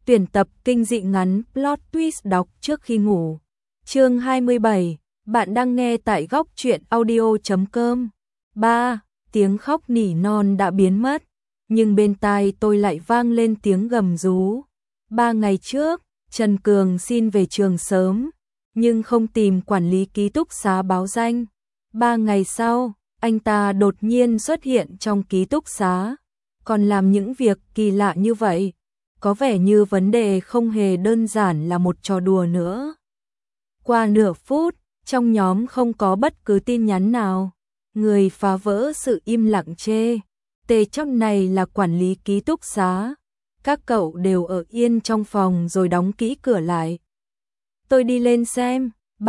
Tuyển tập kinh dị ngắn plot twist đọc trước khi ngủ. Chương 27, bạn đang nghe tại góc truyện audio.com. 3. Tiếng khóc nỉ non đã biến mất, nhưng bên tai tôi lại vang lên tiếng gầm rú. 3 ngày trước, Trần Cường xin về trường sớm, nhưng không tìm quản lý ký túc xá báo danh. 3 ngày sau, anh ta đột nhiên xuất hiện trong ký túc xá, còn làm những việc kỳ lạ như vậy. Có vẻ như vấn đề không hề đơn giản là một trò đùa nữa. Qua nửa phút, trong nhóm không có bất cứ tin nhắn nào. Người phá vỡ sự im lặng chê. Tề trong này là quản lý ký túc xá. Các cậu đều ở yên trong phòng rồi đóng kỹ cửa lại. Tôi đi lên xem,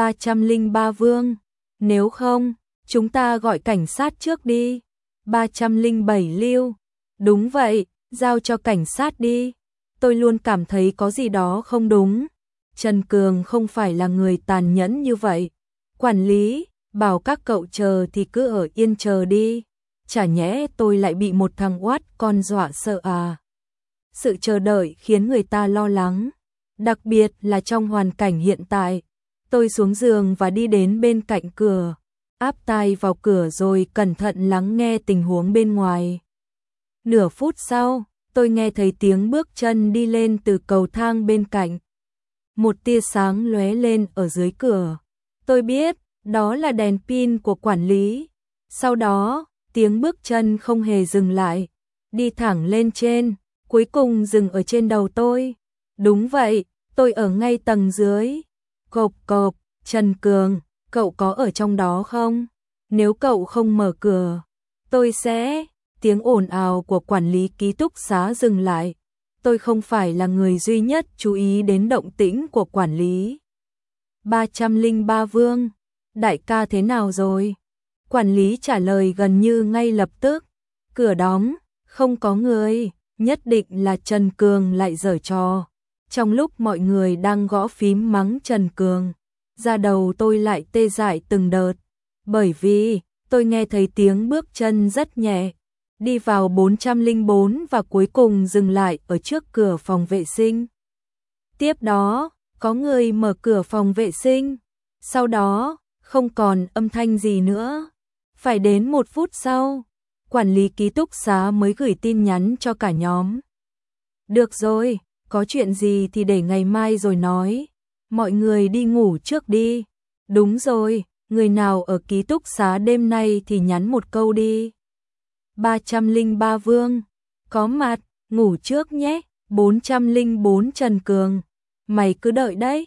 303 Vương. Nếu không, chúng ta gọi cảnh sát trước đi. 307 Lưu. Đúng vậy, giao cho cảnh sát đi. Tôi luôn cảm thấy có gì đó không đúng. Trần Cường không phải là người tàn nhẫn như vậy. Quản lý, bảo các cậu chờ thì cứ ở yên chờ đi. Chả nhẽ tôi lại bị một thằng oát con dọa sợ à. Sự chờ đợi khiến người ta lo lắng. Đặc biệt là trong hoàn cảnh hiện tại. Tôi xuống giường và đi đến bên cạnh cửa. Áp tai vào cửa rồi cẩn thận lắng nghe tình huống bên ngoài. Nửa phút sau, tôi nghe thấy tiếng bước chân đi lên từ cầu thang bên cạnh. Một tia sáng lóe lên ở dưới cửa. Tôi biết, đó là đèn pin của quản lý. Sau đó, tiếng bước chân không hề dừng lại. Đi thẳng lên trên, cuối cùng dừng ở trên đầu tôi. Đúng vậy, tôi ở ngay tầng dưới. Cộp cộp, Trần Cường, cậu có ở trong đó không? Nếu cậu không mở cửa, tôi sẽ... Tiếng ồn ào của quản lý ký túc xá dừng lại. Tôi không phải là người duy nhất chú ý đến động tĩnh của quản lý. 303 Vương, đại ca thế nào rồi? Quản lý trả lời gần như ngay lập tức. Cửa đóng, không có người, nhất định là Trần Cường lại giở trò. Trong lúc mọi người đang gõ phím mắng Trần Cường, da đầu tôi lại tê dại từng đợt. Bởi vì, tôi nghe thấy tiếng bước chân rất nhẹ. Đi vào 404 và cuối cùng dừng lại ở trước cửa phòng vệ sinh. Tiếp đó, có người mở cửa phòng vệ sinh. Sau đó, không còn âm thanh gì nữa. Phải đến 1 phút sau, quản lý ký túc xá mới gửi tin nhắn cho cả nhóm. Được rồi, có chuyện gì thì để ngày mai rồi nói. Mọi người đi ngủ trước đi. Đúng rồi, người nào ở ký túc xá đêm nay thì nhắn một câu đi. 303 Vương, có mặt, ngủ trước nhé. 404 Trần Cường, mày cứ đợi đấy.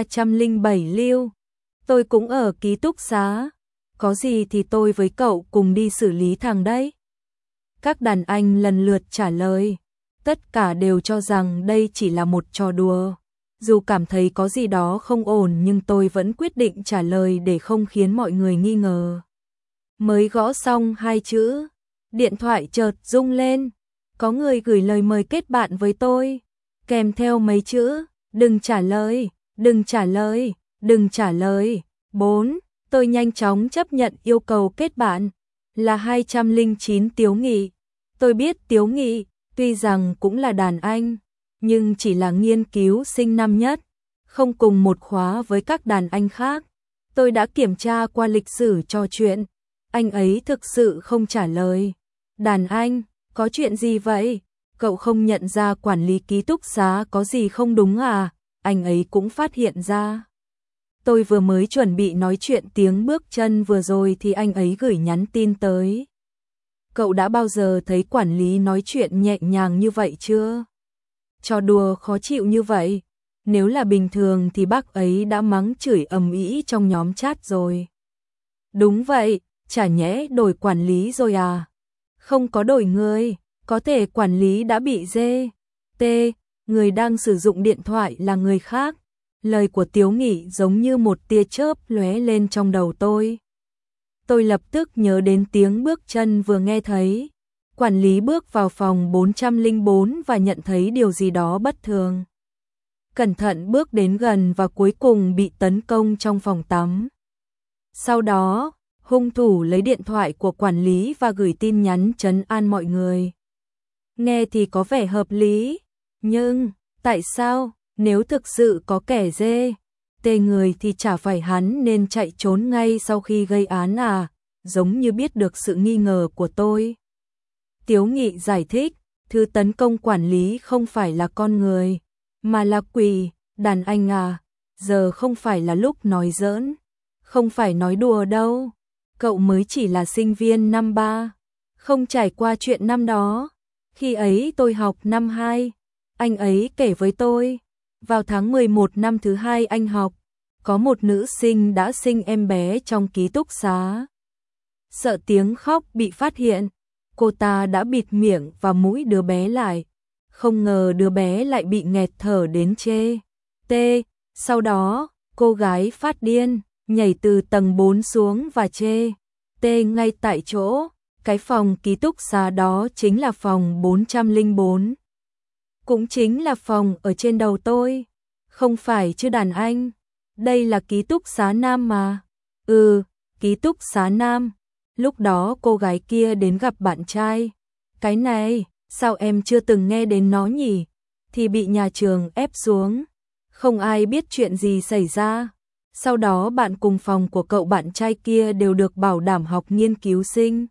307 Lưu, tôi cũng ở ký túc xá. Có gì thì tôi với cậu cùng đi xử lý thằng đấy. Các đàn anh lần lượt trả lời. Tất cả đều cho rằng đây chỉ là một trò đùa. Dù cảm thấy có gì đó không ổn nhưng tôi vẫn quyết định trả lời để không khiến mọi người nghi ngờ. Mới gõ xong 2 chữ, điện thoại chợt rung lên. Có người gửi lời mời kết bạn với tôi, kèm theo mấy chữ, đừng trả lời, đừng trả lời, đừng trả lời. 4. Tôi nhanh chóng chấp nhận yêu cầu kết bạn. Là 209 Tiếu Nghị. Tôi biết Tiếu Nghị, tuy rằng cũng là đàn anh, nhưng chỉ là nghiên cứu sinh năm nhất, không cùng một khóa với các đàn anh khác. Tôi đã kiểm tra qua lịch sử trò chuyện, anh ấy thực sự không trả lời. Đàn anh, có chuyện gì vậy? Cậu không nhận ra quản lý ký túc xá có gì không đúng à? Anh ấy cũng phát hiện ra. Tôi vừa mới chuẩn bị nói chuyện tiếng bước chân vừa rồi thì anh ấy gửi nhắn tin tới. Cậu đã bao giờ thấy quản lý nói chuyện nhẹ nhàng như vậy chưa? Trò đùa khó chịu như vậy. Nếu là bình thường thì bác ấy đã mắng chửi ầm ĩ trong nhóm chat rồi. Đúng vậy, chả nhẽ đổi quản lý rồi à? Không có đổi người, có thể quản lý đã bị dê. T, người đang sử dụng điện thoại là người khác. Lời của Tiếu Nghị giống như một tia chớp lóe lên trong đầu tôi. Tôi lập tức nhớ đến tiếng bước chân vừa nghe thấy. Quản lý bước vào phòng 404 và nhận thấy điều gì đó bất thường. Cẩn thận bước đến gần và cuối cùng bị tấn công trong phòng tắm. Sau đó, hung thủ lấy điện thoại của quản lý và gửi tin nhắn trấn an mọi người. Nghe thì có vẻ hợp lý, nhưng Tại sao? Nếu thực sự có kẻ dê tê người thì chả phải hắn nên chạy trốn ngay sau khi gây án à? Giống như biết được sự nghi ngờ của tôi. Tiếu Nghị giải thích, thứ tấn công quản lý không phải là con người, mà là quỷ. Đàn anh à, giờ không phải là lúc nói giỡn, không phải nói đùa đâu. Cậu mới chỉ là sinh viên năm 3, không trải qua chuyện năm đó. Khi ấy tôi học năm 2, anh ấy kể với tôi, vào tháng 11 năm thứ 2 anh học, có một nữ sinh đã sinh em bé trong ký túc xá. Sợ tiếng khóc bị phát hiện, cô ta đã bịt miệng và mũi đứa bé lại. Không ngờ đứa bé lại bị nghẹt thở đến tê. Sau đó, cô gái phát điên, nhảy từ tầng 4 xuống và tê ngay tại chỗ. Cái phòng ký túc xá đó chính là phòng 404. Cũng chính là phòng ở trên đầu tôi. Không phải chứ đàn anh. Đây là ký túc xá nam mà. Ký túc xá nam. Lúc đó cô gái kia đến gặp bạn trai. Cái này, sao em chưa từng nghe đến nó nhỉ? Thì bị nhà trường ép xuống. Không ai biết chuyện gì xảy ra. Sau đó bạn cùng phòng của cậu bạn trai kia đều được bảo đảm học nghiên cứu sinh.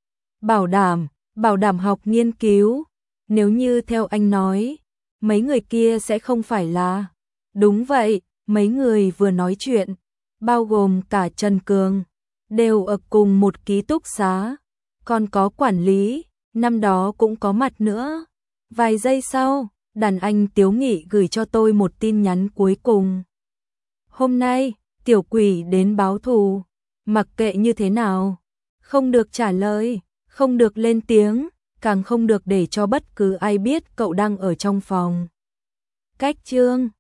Bảo đảm học nghiên cứu. Nếu như theo anh nói, mấy người kia sẽ không phải là... Đúng vậy, mấy người vừa nói chuyện, bao gồm cả Trần Cường, đều ở cùng một ký túc xá. Còn có quản lý, năm đó cũng có mặt nữa. Vài giây sau, đàn anh Tiếu Nghị gửi cho tôi một tin nhắn cuối cùng. Hôm nay, tiểu quỷ đến báo thù, mặc kệ như thế nào, không được trả lời, không được lên tiếng, càng không được để cho bất cứ ai biết cậu đang ở trong phòng. Cách chương